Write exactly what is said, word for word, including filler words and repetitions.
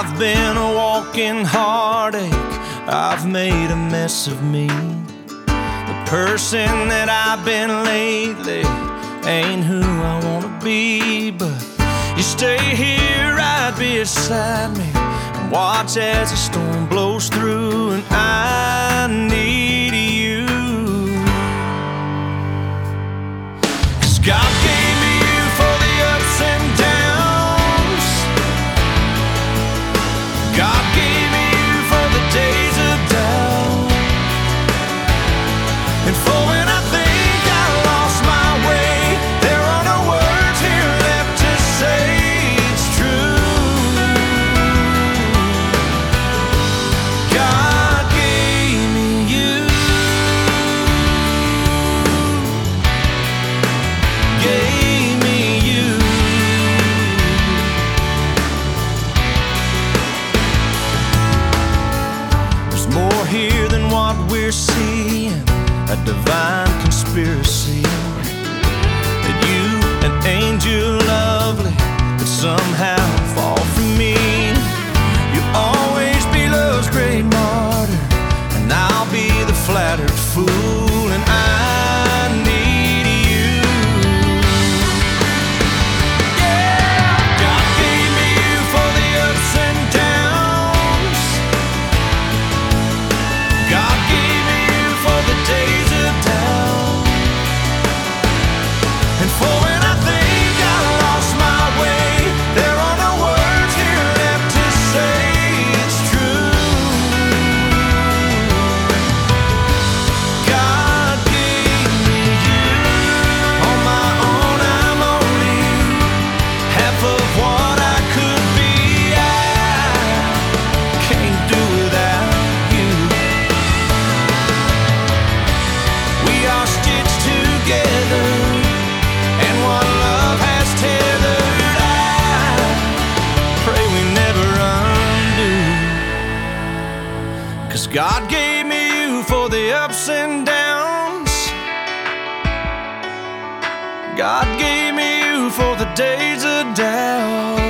I've been a walking heartache, I've made a mess of me. The person that I've been lately ain't who I wanna be. But you stay here right beside me and watch as the storm blows through, and I need you. 'Cause God gave me you for the ups and downs. God gave me you for the days of doubt, and for when I think I lost my way, there are no words here left to say it's true. God gave me you, gave me you. There's more here than what we're seeing, a divine conspiracy. That you, an angel lovely, could somehow fall from me. You'll always be love's great martyr, and I'll be the flattered fool, and I need you. Yeah, God gave me you for the ups and downs. God gave me you for the days of doubt, and for when I think I lost my way, there are no words here left to say it's true. God gave me you. On my own I'm only half of what I could be. I can't do without you. We are stitched together, and what love has tethered, I pray we never undo. 'Cause God gave me you for the ups and downs. God gave me you for the days of doubt.